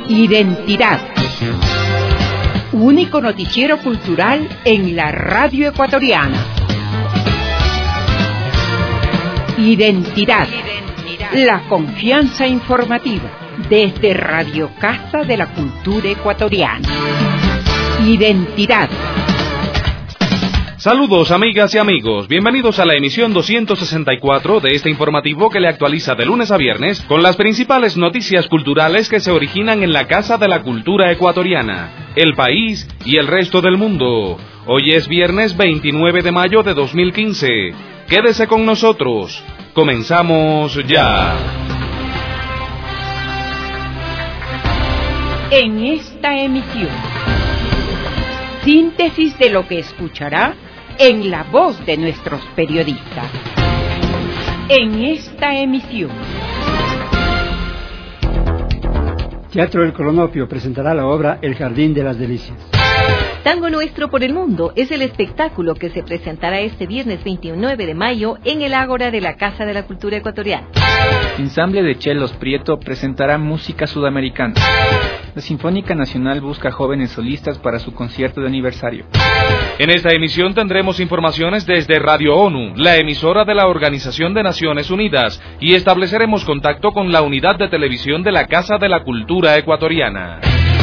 Identidad. Único noticiero cultural en la radio ecuatoriana. Identidad. La confianza informativa desde Radio Casa de la Cultura Ecuatoriana. Identidad. Saludos amigas y amigos, bienvenidos a la emisión 264 de este informativo que le actualiza de lunes a viernes con las principales noticias culturales que se originan en la Casa de la Cultura Ecuatoriana, el país y el resto del mundo. Hoy es viernes 29 de mayo de 2015. Quédese con nosotros. Comenzamos ya. En esta emisión, síntesis de lo que escuchará en la voz de nuestros periodistas. En esta emisión, Teatro del Cronopio presentará la obra El Jardín de las Delicias. Tango Nuestro por el Mundo es el espectáculo que se presentará este viernes 29 de mayo en el Ágora de la Casa de la Cultura Ecuatoriana. Ensamble de Chelos Prieto presentará música sudamericana. La Sinfónica Nacional busca jóvenes solistas para su concierto de aniversario. En esta emisión tendremos informaciones desde Radio ONU, la emisora de la Organización de Naciones Unidas, y estableceremos contacto con la unidad de televisión de la Casa de la Cultura Ecuatoriana.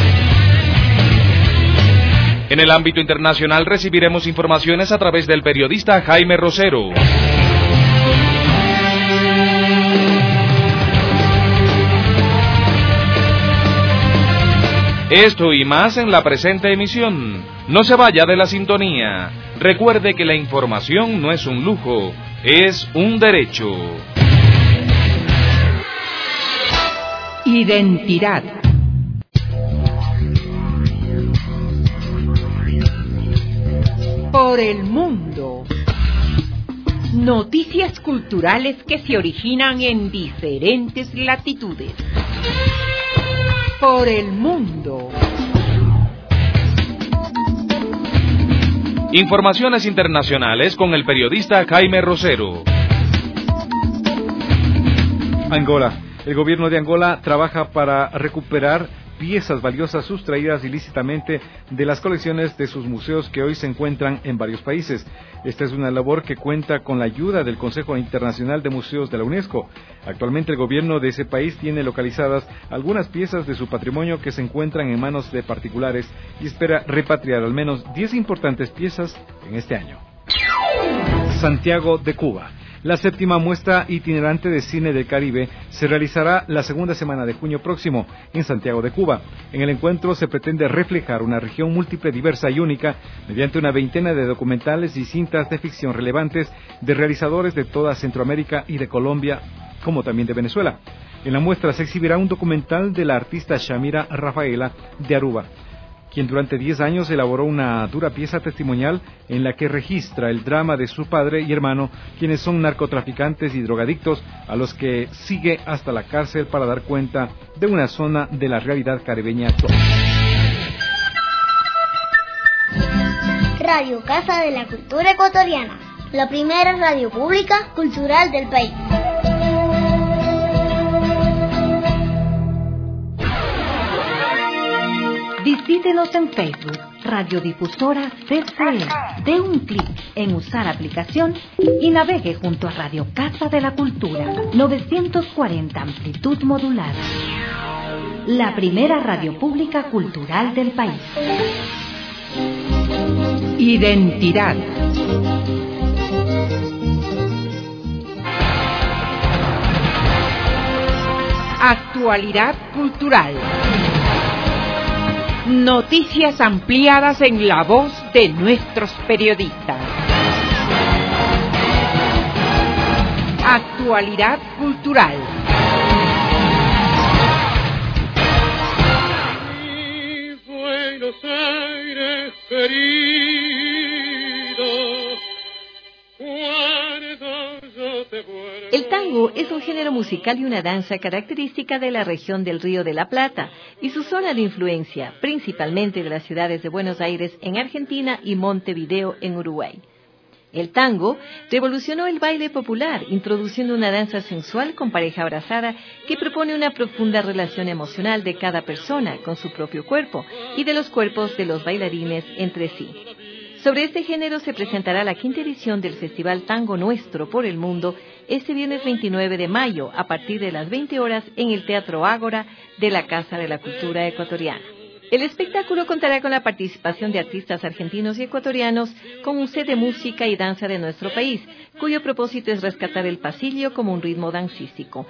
En el ámbito internacional recibiremos informaciones a través del periodista Jaime Rosero. Esto y más en la presente emisión. No se vaya de la sintonía. Recuerde que la información no es un lujo, es un derecho. Identidad. Por el mundo. Noticias culturales que se originan en diferentes latitudes. Por el mundo. Informaciones internacionales con el periodista Jaime Rosero. Angola. El gobierno de Angola trabaja para recuperar piezas valiosas sustraídas ilícitamente de las colecciones de sus museos que hoy se encuentran en varios países. Esta es una labor que cuenta con la ayuda del Consejo Internacional de Museos de la UNESCO. Actualmente el gobierno de ese país tiene localizadas algunas piezas de su patrimonio que se encuentran en manos de particulares y espera repatriar al menos 10 importantes piezas en este año. Santiago de Cuba. La séptima muestra itinerante de cine del Caribe se realizará la segunda semana de junio próximo en Santiago de Cuba. En el encuentro se pretende reflejar una región múltiple, diversa y única mediante una veintena de documentales y cintas de ficción relevantes de realizadores de toda Centroamérica y de Colombia, como también de Venezuela. En la muestra se exhibirá un documental de la artista Shamira Rafaela de Aruba, quien durante 10 años elaboró una dura pieza testimonial en la que registra el drama de su padre y hermano, quienes son narcotraficantes y drogadictos, a los que sigue hasta la cárcel para dar cuenta de una zona de la realidad caribeña actual. Radio Casa de la Cultura Ecuatoriana, la primera radio pública cultural del país. Visítenos en Facebook, Radiodifusora CCE. Dé un clic en usar aplicación y navegue junto a Radio Casa de la Cultura, 940 amplitud modulada. La primera radio pública cultural del país. Identidad. Actualidad cultural. Noticias ampliadas en la voz de nuestros periodistas. Actualidad cultural. Buenos Aires querido, el tango es un género musical y una danza característica de la región del Río de la Plata y su zona de influencia, principalmente de las ciudades de Buenos Aires en Argentina y Montevideo en Uruguay. El tango revolucionó el baile popular, introduciendo una danza sensual con pareja abrazada que propone una profunda relación emocional de cada persona con su propio cuerpo y de los cuerpos de los bailarines entre sí. Sobre este género se presentará la 5ª edición del Festival Tango Nuestro por el Mundo este viernes 29 de mayo a partir de las 20 horas en el Teatro Ágora de la Casa de la Cultura Ecuatoriana. El espectáculo contará con la participación de artistas argentinos y ecuatorianos con un set de música y danza de nuestro país, cuyo propósito es rescatar el pasillo como un ritmo dancístico.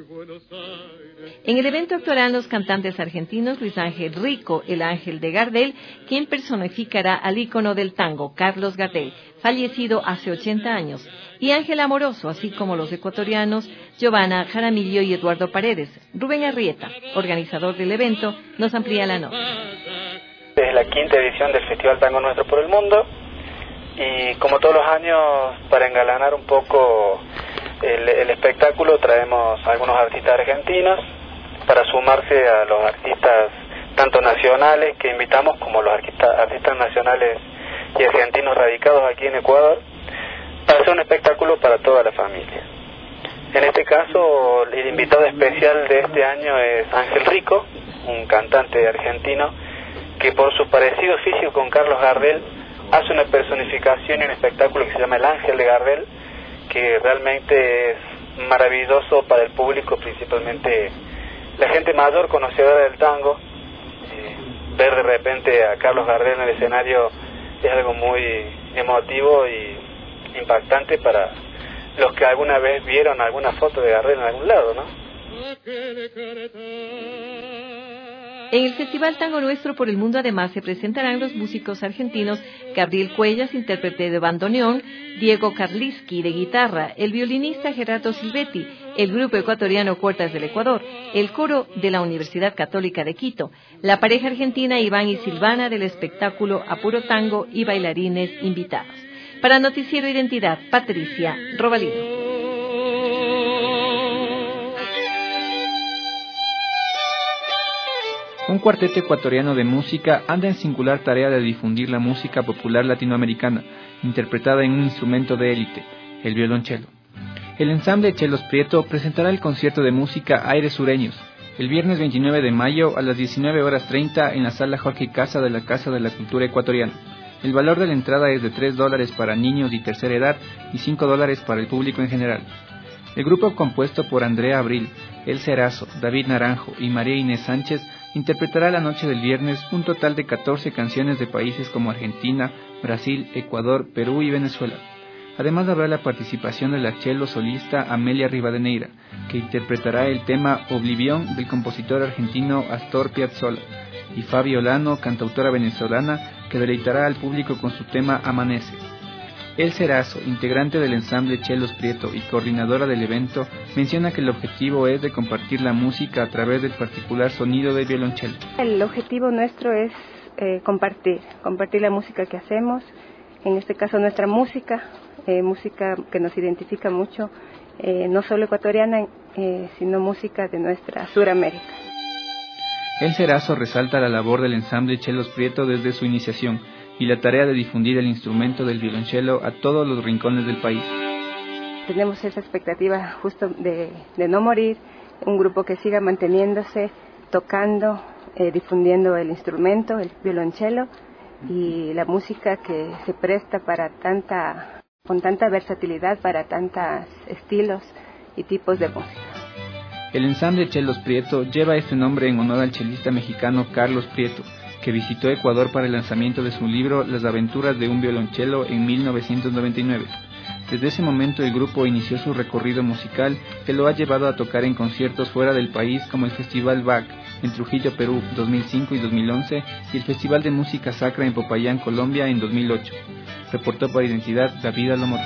En el evento actuarán los cantantes argentinos Luis Ángel Rico, el Ángel de Gardel, quien personificará al ícono del tango, Carlos Gardel, fallecido hace 80 años, y Ángel Amoroso, así como los ecuatorianos Giovanna Jaramillo y Eduardo Paredes. Rubén Arrieta, organizador del evento, nos amplía la nota. Es la 5ª edición del Festival Tango Nuestro por el Mundo y como todos los años, para engalanar un poco el espectáculo, traemos a algunos artistas argentinos para sumarse a los artistas tanto nacionales que invitamos como los artistas nacionales y argentinos radicados aquí en Ecuador, para hacer un espectáculo para toda la familia. En este caso, el invitado especial de este año es Ángel Rico, un cantante argentino que por su parecido físico con Carlos Gardel hace una personificación y un espectáculo que se llama El Ángel de Gardel, que realmente es maravilloso para el público, principalmente la gente mayor conocedora del tango. Ver de repente a Carlos Gardel en el escenario es algo muy emotivo y impactante para los que alguna vez vieron alguna foto de Gardel en algún lado, ¿no? En el Festival Tango Nuestro por el Mundo además se presentarán los músicos argentinos Gabriel Cuellas, intérprete de bandoneón, Diego Karliski de guitarra, el violinista Gerardo Silvetti, el grupo ecuatoriano Cuerdas del Ecuador, el coro de la Universidad Católica de Quito, la pareja argentina Iván y Silvana del espectáculo Apuro Tango y bailarines invitados. Para Noticiero Identidad, Patricia Robalino. Un cuarteto ecuatoriano de música anda en singular tarea de difundir la música popular latinoamericana, interpretada en un instrumento de élite, el violonchelo. El ensamble Chelos Prieto presentará el concierto de música Aires Sureños, el viernes 29 de mayo a las 19:30 en la Sala Jorge Casa de la Casa de la Cultura Ecuatoriana. El valor de la entrada es de $3 para niños y tercera edad y $5 para el público en general. El grupo, compuesto por Andrea Abril, El Cerazo, David Naranjo y María Inés Sánchez, interpretará la noche del viernes un total de 14 canciones de países como Argentina, Brasil, Ecuador, Perú y Venezuela. Además habrá la participación de la cello solista Amelia Rivadeneira, que interpretará el tema Oblivión del compositor argentino Astor Piazzolla, y Fabi Olano, cantautora venezolana, que deleitará al público con su tema Amanece. El Cerazo, integrante del ensamble Chelos Prieto y coordinadora del evento, menciona que el objetivo es de compartir la música a través del particular sonido del violonchelo. El objetivo nuestro es compartir la música que hacemos, en este caso nuestra música que nos identifica mucho, no solo ecuatoriana, sino música de nuestra Suramérica. El Cerazo resalta la labor del ensamble Chelos Prieto desde su iniciación y la tarea de difundir el instrumento del violonchelo a todos los rincones del país. Tenemos esa expectativa justo de no morir, un grupo que siga manteniéndose, tocando, difundiendo el instrumento, el violonchelo, y la música que se presta con tanta versatilidad para tantos estilos y tipos de música. El ensamble Chelos Prieto lleva este nombre en honor al chelista mexicano Carlos Prieto, que visitó Ecuador para el lanzamiento de su libro Las aventuras de un violonchelo en 1999. Desde ese momento el grupo inició su recorrido musical, que lo ha llevado a tocar en conciertos fuera del país como el Festival BAC en Trujillo, Perú, 2005 y 2011, y el Festival de Música Sacra en Popayán, Colombia, en 2008. Reportó para Identidad David Alomoto.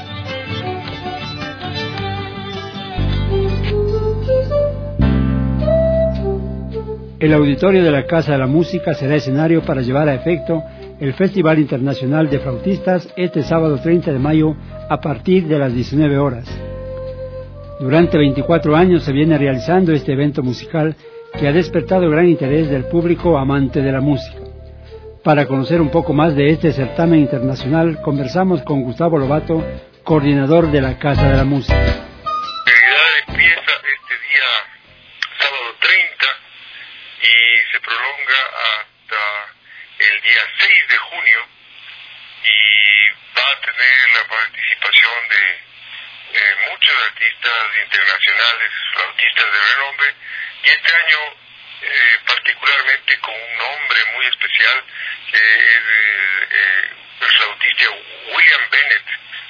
El auditorio de la Casa de la Música será escenario para llevar a efecto el Festival Internacional de Flautistas este sábado 30 de mayo a partir de las 19 horas. Durante 24 años se viene realizando este evento musical que ha despertado gran interés del público amante de la música. Para conocer un poco más de este certamen internacional, conversamos con Gustavo Lobato, coordinador de la Casa de la Música. La actividad empieza este día sábado 30 y se prolonga hasta el día 6 de junio y va a tener la participación de muchos artistas internacionales, flautistas de renombre, y este año particularmente con un nombre muy especial, que es el flautista William Bennett,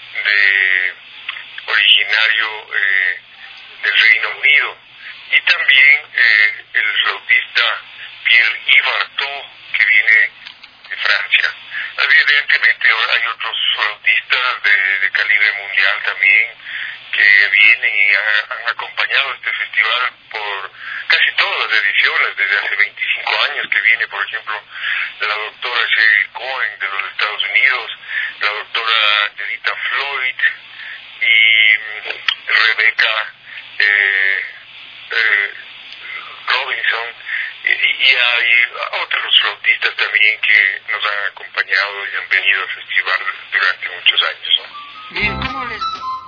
originario del Reino Unido, y también el flautista Pierre-Yves Artaud, que viene de Francia. Evidentemente hay otros flautistas de calibre mundial también que vienen y han acompañado este festival por casi todas las ediciones, desde hace 25 años que viene, por ejemplo, la doctora Cheryl Cohen de los Estados Unidos, la doctora Angelita Floyd y Rebecca Robinson, y hay otros flautistas también que nos han acompañado y han venido al festival durante muchos años, ¿no? Bien, ¿cómo les...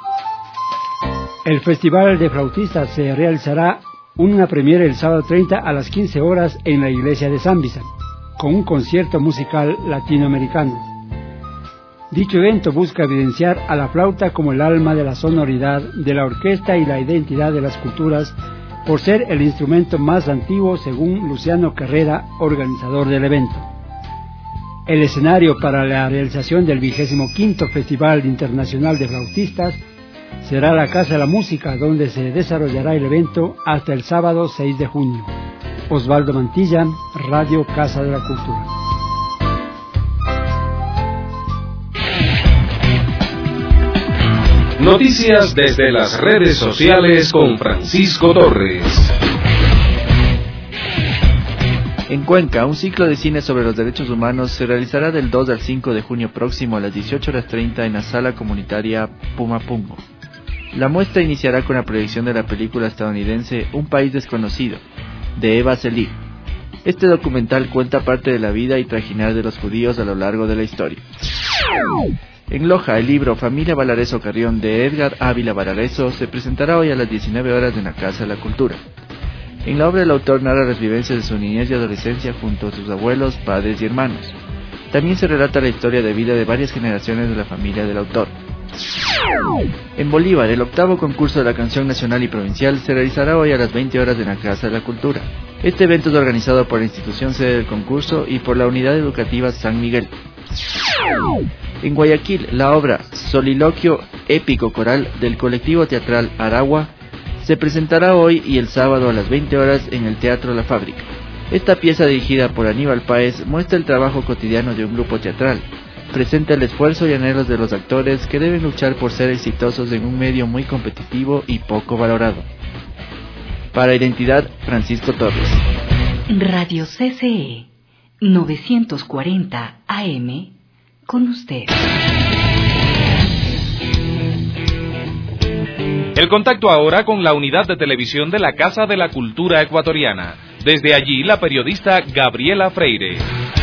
El Festival de Flautistas se realizará una premiere el sábado 30 a las 15 horas en la iglesia de Zambisa, con un concierto musical latinoamericano. Dicho evento busca evidenciar a la flauta como el alma de la sonoridad de la orquesta y la identidad de las culturas, por ser el instrumento más antiguo según Luciano Carrera, organizador del evento. El escenario para la realización del 25º Festival Internacional de Flautistas será la Casa de la Música, donde se desarrollará el evento hasta el sábado 6 de junio. Osvaldo Mantilla, Radio Casa de la Cultura. Noticias desde las redes sociales con Francisco Torres. En Cuenca, un ciclo de cine sobre los derechos humanos se realizará del 2 al 5 de junio próximo a las 18:30 en la sala comunitaria Pumapungo. La muestra iniciará con la proyección de la película estadounidense Un País Desconocido, de Eva Selig. Este documental cuenta parte de la vida y trajinar de los judíos a lo largo de la historia. En Loja, el libro Familia Valareso Carrión de Edgar Ávila Valareso se presentará hoy a las 19 horas en la Casa de la Cultura. En la obra el autor narra las vivencias de su niñez y adolescencia junto a sus abuelos, padres y hermanos. También se relata la historia de vida de varias generaciones de la familia del autor. En Bolívar, el 8º concurso de la canción nacional y provincial se realizará hoy a las 20 horas en la Casa de la Cultura. Este evento es organizado por la institución sede del concurso y por la Unidad Educativa San Miguel. En Guayaquil, la obra Soliloquio Épico Coral del colectivo teatral Aragua se presentará hoy y el sábado a las 20 horas en el Teatro La Fábrica. Esta pieza, dirigida por Aníbal Páez, muestra el trabajo cotidiano de un grupo teatral. Presenta el esfuerzo y anhelos de los actores que deben luchar por ser exitosos en un medio muy competitivo y poco valorado. Para Identidad, Francisco Torres. Radio CCE 940 AM, con usted. El contacto ahora con la unidad de televisión de la Casa de la Cultura Ecuatoriana. Desde allí, la periodista Gabriela Freire.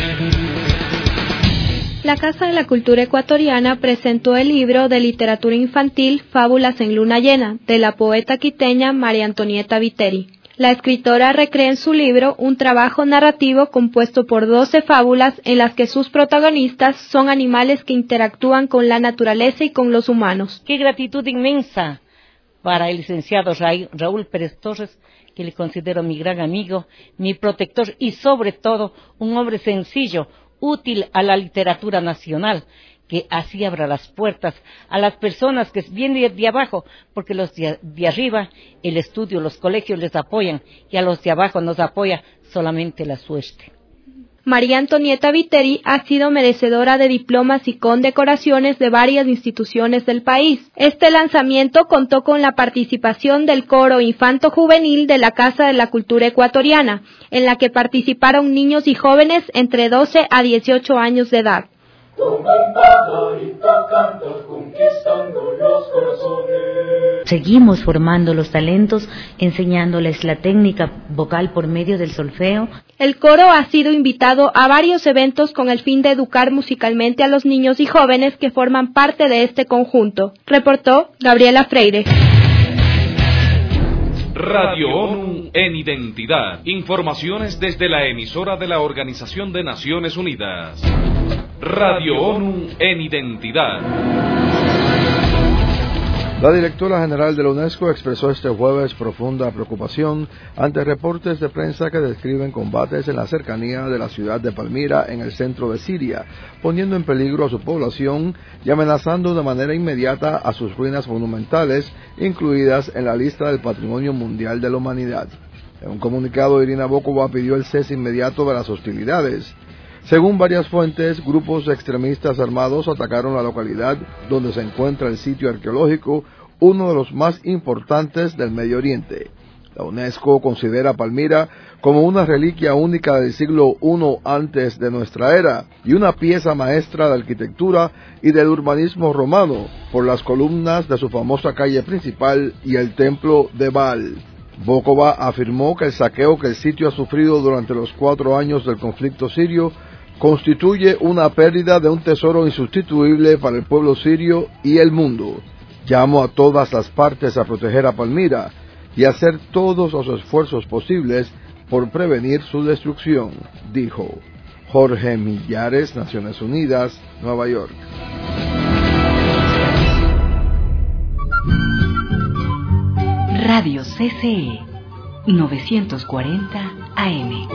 La Casa de la Cultura Ecuatoriana presentó el libro de literatura infantil Fábulas en Luna Llena, de la poeta quiteña María Antonieta Viteri. La escritora recrea en su libro un trabajo narrativo compuesto por 12 fábulas en las que sus protagonistas son animales que interactúan con la naturaleza y con los humanos. ¡Qué gratitud inmensa para el licenciado Raúl Pérez Torres, que le considero mi gran amigo, mi protector y sobre todo un hombre sencillo, útil a la literatura nacional, que así abra las puertas a las personas que vienen de abajo, porque los de arriba, el estudio, los colegios les apoyan, y a los de abajo nos apoya solamente la suerte. María Antonieta Viteri ha sido merecedora de diplomas y condecoraciones de varias instituciones del país. Este lanzamiento contó con la participación del coro infanto-juvenil de la Casa de la Cultura Ecuatoriana, en la que participaron niños y jóvenes entre 12 a 18 años de edad. Como un pajarito canta conquistando los corazones. Seguimos formando los talentos, enseñándoles la técnica vocal por medio del solfeo. El coro ha sido invitado a varios eventos con el fin de educar musicalmente a los niños y jóvenes que forman parte de este conjunto, reportó Gabriela Freire. Radio ONU en Identidad. Informaciones desde la emisora de la Organización de Naciones Unidas. Radio ONU en Identidad. La directora general de la UNESCO expresó este jueves profunda preocupación ante reportes de prensa que describen combates en la cercanía de la ciudad de Palmira, en el centro de Siria, poniendo en peligro a su población y amenazando de manera inmediata a sus ruinas monumentales, incluidas en la lista del Patrimonio Mundial de la Humanidad. En un comunicado, Irina Bokova pidió el cese inmediato de las hostilidades. Según varias fuentes, grupos extremistas armados atacaron la localidad donde se encuentra el sitio arqueológico, uno de los más importantes del Medio Oriente. La UNESCO considera Palmira como una reliquia única del siglo I antes de nuestra era y una pieza maestra de arquitectura y del urbanismo romano por las columnas de su famosa calle principal y el templo de Baal. Bokova afirmó que el saqueo que el sitio ha sufrido durante los 4 años del conflicto sirio constituye una pérdida de un tesoro insustituible para el pueblo sirio y el mundo. Llamo a todas las partes a proteger a Palmira y a hacer todos los esfuerzos posibles por prevenir su destrucción, dijo. Jorge Millares, Naciones Unidas, Nueva York. Radio CCE 940 AM.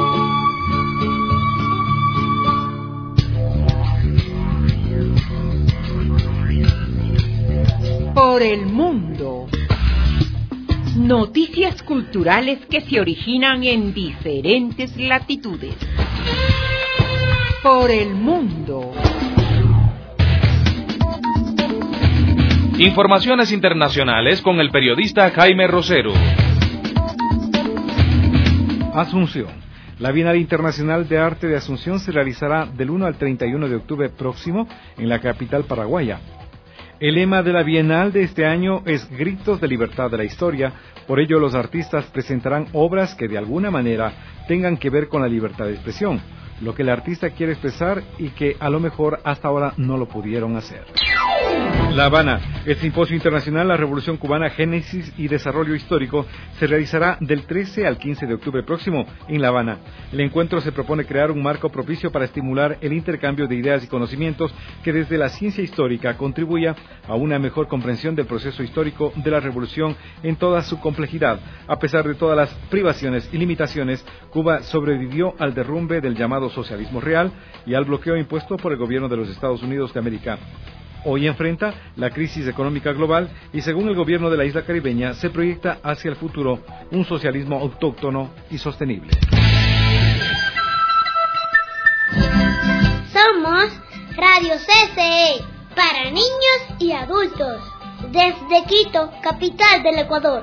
Por el mundo. Noticias culturales que se originan en diferentes latitudes. Por el mundo. Informaciones internacionales con el periodista Jaime Rosero. Asunción. La Bienal Internacional de Arte de Asunción se realizará del 1 al 31 de octubre próximo en la capital paraguaya. El lema de la Bienal de este año es Gritos de Libertad de la Historia. Por ello, los artistas presentarán obras que de alguna manera tengan que ver con la libertad de expresión, lo que el artista quiere expresar y que a lo mejor hasta ahora no lo pudieron hacer. La Habana. El Simposio Internacional La Revolución Cubana, Génesis y Desarrollo Histórico se realizará del 13 al 15 de octubre próximo en La Habana. El encuentro se propone crear un marco propicio para estimular el intercambio de ideas y conocimientos que desde la ciencia histórica contribuya a una mejor comprensión del proceso histórico de la revolución en toda su complejidad. A pesar de todas las privaciones y limitaciones, Cuba sobrevivió al derrumbe del llamado socialismo real y al bloqueo impuesto por el gobierno de los Estados Unidos de América. Hoy enfrenta la crisis económica global y, según el gobierno de la isla caribeña, se proyecta hacia el futuro un socialismo autóctono y sostenible. Somos Radio CCE, para niños y adultos, desde Quito, capital del Ecuador.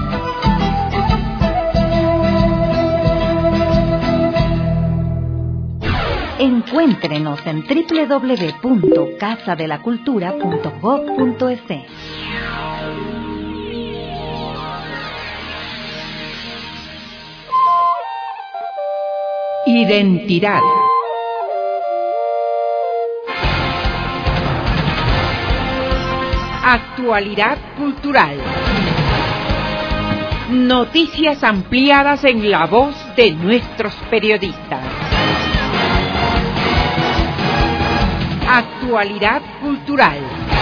Encuéntrenos en www.casadelacultura.gov.es. Identidad. Actualidad cultural. Noticias ampliadas en la voz de nuestros periodistas. Actualidad cultural.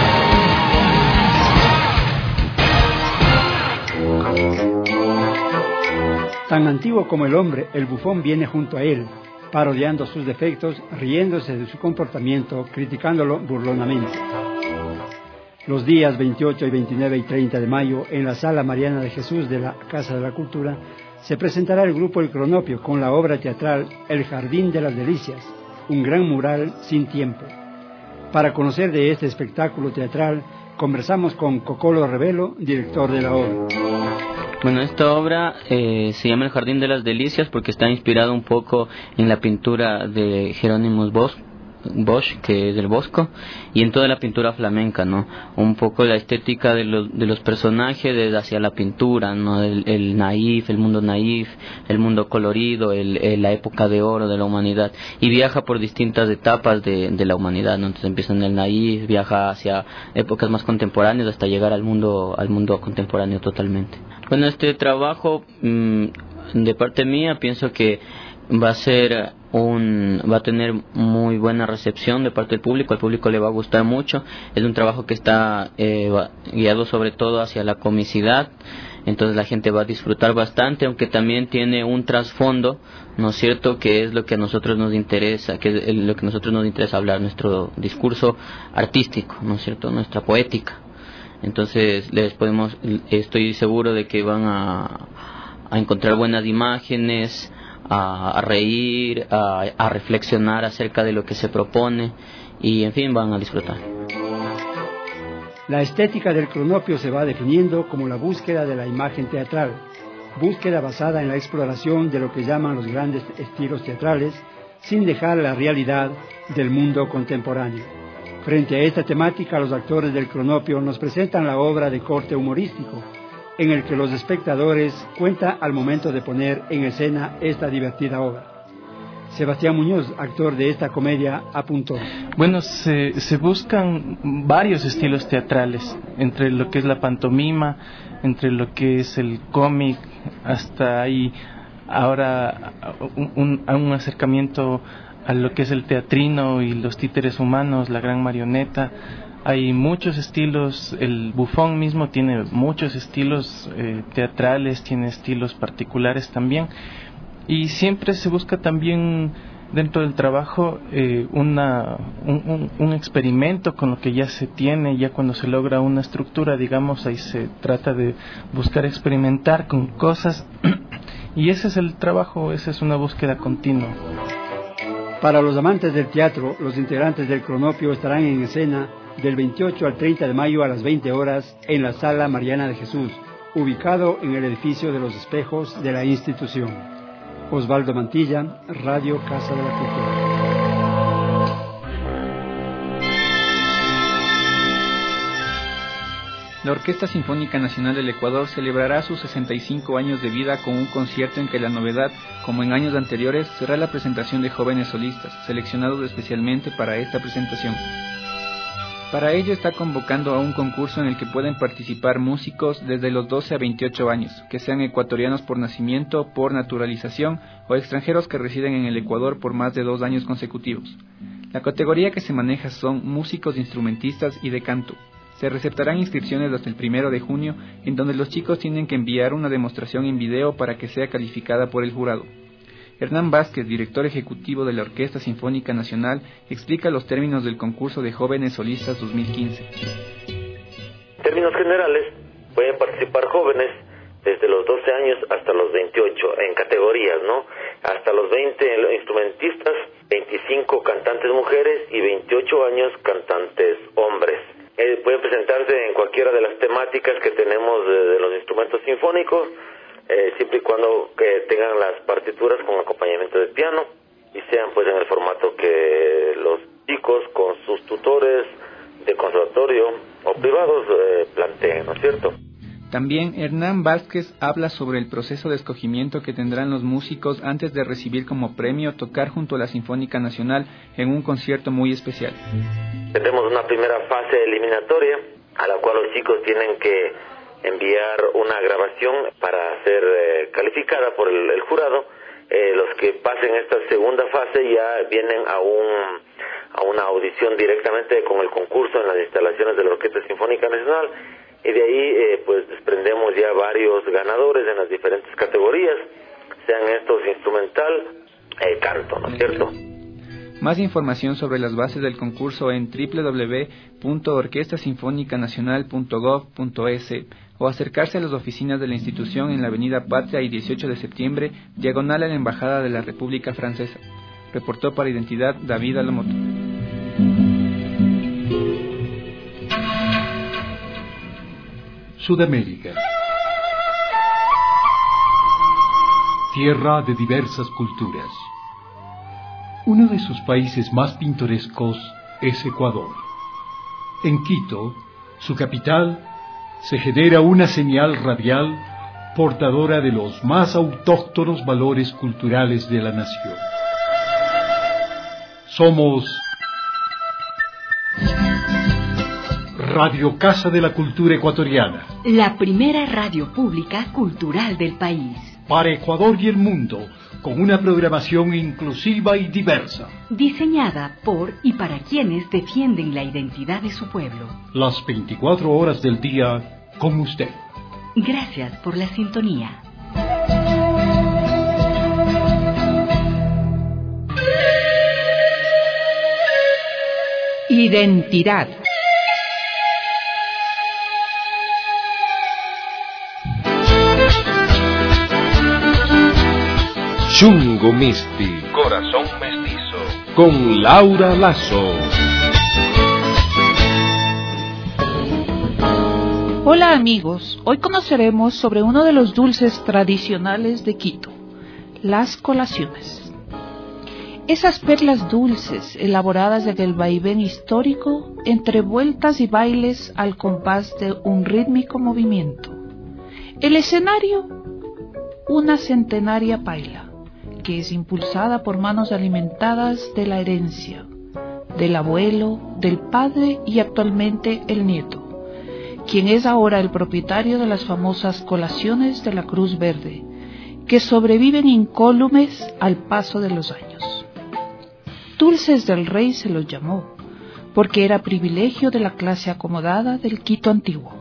Tan antiguo como el hombre, el bufón viene junto a él, parodiando sus defectos, riéndose de su comportamiento, criticándolo burlonamente. Los días 28 y 29 y 30 de mayo, en la Sala Mariana de Jesús de la Casa de la Cultura, se presentará el grupo El Cronopio con la obra teatral El Jardín de las Delicias, un gran mural sin tiempo. Para conocer de este espectáculo teatral, conversamos con Cocolo Revelo, director de la obra. Bueno, esta obra se llama El Jardín de las Delicias porque está inspirado un poco en la pintura de Jerónimo Bosch, Bosch, que es del Bosco, y en toda la pintura flamenca, ¿no? Un poco la estética de los personajes desde hacia la pintura, ¿no? El naif, el mundo naif, el mundo colorido, la época de oro de la humanidad, y viaja por distintas etapas de la humanidad, ¿no? Entonces empieza en el naif, viaja hacia épocas más contemporáneas hasta llegar al mundo contemporáneo totalmente. Bueno, este trabajo de parte mía pienso que va a tener muy buena recepción de parte del público. Al público le va a gustar mucho. Es un trabajo que está guiado sobre todo hacia la comicidad, entonces la gente va a disfrutar bastante, aunque también tiene un trasfondo, ¿no es cierto?, que es lo que a nosotros nos interesa, hablar, nuestro discurso artístico, ¿no es cierto?, nuestra poética. Entonces estoy seguro de que van a encontrar buenas imágenes, a reír, a reflexionar acerca de lo que se propone, y en fin, van a disfrutar. La estética del cronopio se va definiendo como la búsqueda de la imagen teatral, búsqueda basada en la exploración de lo que llaman los grandes estilos teatrales, sin dejar la realidad del mundo contemporáneo. Frente a esta temática, los actores del cronopio nos presentan la obra de corte humorístico, en el que los espectadores cuentan al momento de poner en escena esta divertida obra. Sebastián Muñoz, actor de esta comedia, apuntó. Bueno, se buscan varios estilos teatrales, entre lo que es la pantomima, entre lo que es el cómic, hasta ahí ahora un acercamiento a lo que es el teatrino y los títeres humanos, la gran marioneta. Hay muchos estilos, el bufón mismo tiene muchos estilos teatrales, tiene estilos particulares también, y siempre se busca también dentro del trabajo un experimento con lo que ya se tiene. Ya cuando se logra una estructura, digamos, ahí se trata de buscar experimentar con cosas y ese es el trabajo, esa es una búsqueda continua. Para los amantes del teatro, los integrantes del cronopio estarán en escena del 28 al 30 de mayo a las 20 horas en la Sala Mariana de Jesús, ubicado en el edificio de los espejos de la institución. Osvaldo Mantilla, Radio Casa de la Cultura. La Orquesta Sinfónica Nacional del Ecuador celebrará sus 65 años de vida con un concierto en que la novedad, como en años anteriores, será la presentación de jóvenes solistas, seleccionados especialmente para esta presentación. Para ello está convocando a un concurso en el que pueden participar músicos desde los 12 a 28 años, que sean ecuatorianos por nacimiento, por naturalización o extranjeros que residen en el Ecuador por más de 2 años consecutivos. La categoría que se maneja son músicos, instrumentistas y de canto. Se receptarán inscripciones hasta el 1 de junio, en donde los chicos tienen que enviar una demostración en video para que sea calificada por el jurado. Hernán Vázquez, director ejecutivo de la Orquesta Sinfónica Nacional, explica los términos del concurso de jóvenes solistas 2015. En términos generales, pueden participar jóvenes desde los 12 años hasta los 28, en categorías, ¿no? Hasta los 20 instrumentistas, 25 cantantes mujeres y 28 años cantantes hombres. Pueden presentarse en cualquiera de las temáticas que tenemos de los instrumentos sinfónicos, siempre y cuando tengan las partituras con acompañamiento de piano y sean pues en el formato que los chicos con sus tutores de conservatorio o privados planteen, ¿no es cierto? También Hernán Vázquez habla sobre el proceso de escogimiento que tendrán los músicos antes de recibir como premio tocar junto a la Sinfónica Nacional en un concierto muy especial. Tendremos una primera fase eliminatoria a la cual los chicos tienen que enviar una grabación para ser calificada por el jurado. Los que pasen esta segunda fase ya vienen a una audición directamente con el concurso en las instalaciones de la Orquesta Sinfónica Nacional, y de ahí pues desprendemos ya varios ganadores en las diferentes categorías, sean estos instrumental, canto, ¿no es cierto? Más información sobre las bases del concurso en www.orquestasinfonicanacional.gov.es o acercarse a las oficinas de la institución en la Avenida Patria y 18 de septiembre, diagonal a la Embajada de la República Francesa. Reportó para Identidad David Alamoto. Sudamérica. Tierra de diversas culturas. Uno de sus países más pintorescos es Ecuador. En Quito, su capital, se genera una señal radial portadora de los más autóctonos valores culturales de la nación. Somos Radio Casa de la Cultura Ecuatoriana, la primera radio pública cultural del país. Para Ecuador y el mundo, con una programación inclusiva y diversa. Diseñada por y para quienes defienden la identidad de su pueblo. Las 24 horas del día con usted. Gracias por la sintonía. Identidad. Chungo Misti, Corazón Mestizo, con Laura Lazo. Hola amigos, hoy conoceremos sobre uno de los dulces tradicionales de Quito, las colaciones. Esas perlas dulces elaboradas en el vaivén histórico entre vueltas y bailes al compás de un rítmico movimiento. El escenario, una centenaria paila, que es impulsada por manos alimentadas de la herencia, del abuelo, del padre y actualmente el nieto, quien es ahora el propietario de las famosas colaciones de la Cruz Verde, que sobreviven incólumes al paso de los años. Dulces del Rey se los llamó, porque era privilegio de la clase acomodada del Quito antiguo.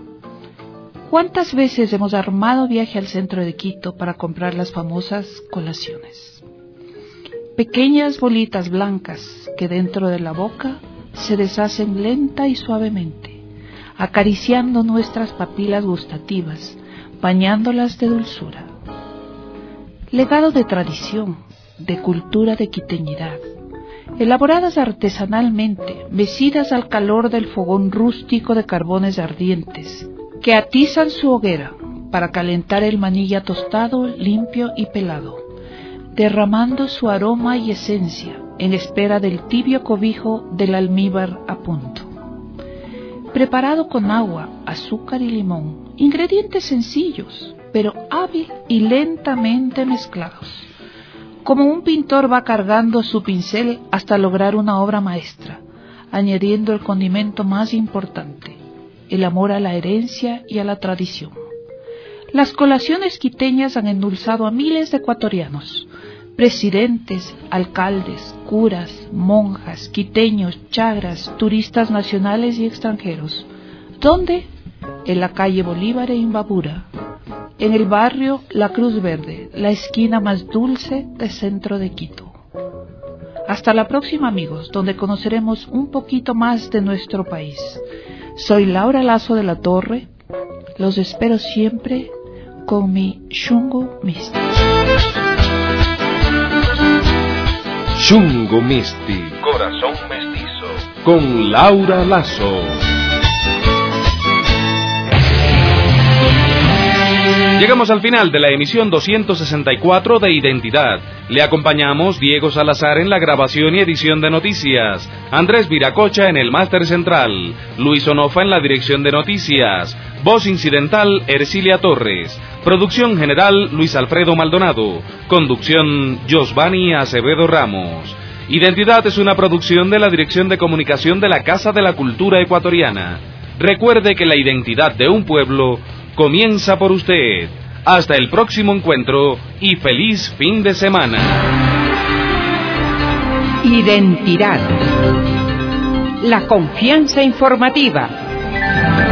¿Cuántas veces hemos armado viaje al centro de Quito para comprar las famosas colaciones? Pequeñas bolitas blancas que dentro de la boca se deshacen lenta y suavemente, acariciando nuestras papilas gustativas, bañándolas de dulzura. Legado de tradición, de cultura de quiteñidad, elaboradas artesanalmente, mecidas al calor del fogón rústico de carbones ardientes, que atizan su hoguera para calentar el maní ya tostado, limpio y pelado, derramando su aroma y esencia en espera del tibio cobijo del almíbar a punto. Preparado con agua, azúcar y limón, ingredientes sencillos, pero hábil y lentamente mezclados, como un pintor va cargando su pincel hasta lograr una obra maestra, añadiendo el condimento más importante, el amor a la herencia y a la tradición. Las colaciones quiteñas han endulzado a miles de ecuatorianos, presidentes, alcaldes, curas, monjas, quiteños, chagras, turistas nacionales y extranjeros. ¿Dónde? En la calle Bolívar e Imbabura, en el barrio La Cruz Verde, la esquina más dulce del centro de Quito. Hasta la próxima amigos, donde conoceremos un poquito más de nuestro país. Soy Laura Lazo de la Torre, los espero siempre con mi Chungo Misti. Chungo Misti, Corazón Mestizo, con Laura Lazo. Llegamos al final de la emisión 264 de Identidad. Le acompañamos Diego Salazar en la grabación y edición de noticias, Andrés Viracocha en el máster central, Luis Onofa en la dirección de noticias, voz incidental Ercilia Torres, producción general Luis Alfredo Maldonado, conducción Josvani Acevedo Ramos. Identidad es una producción de la Dirección de Comunicación de la Casa de la Cultura Ecuatoriana. Recuerde que la identidad de un pueblo comienza por usted. Hasta el próximo encuentro y feliz fin de semana. Identidad. La confianza informativa.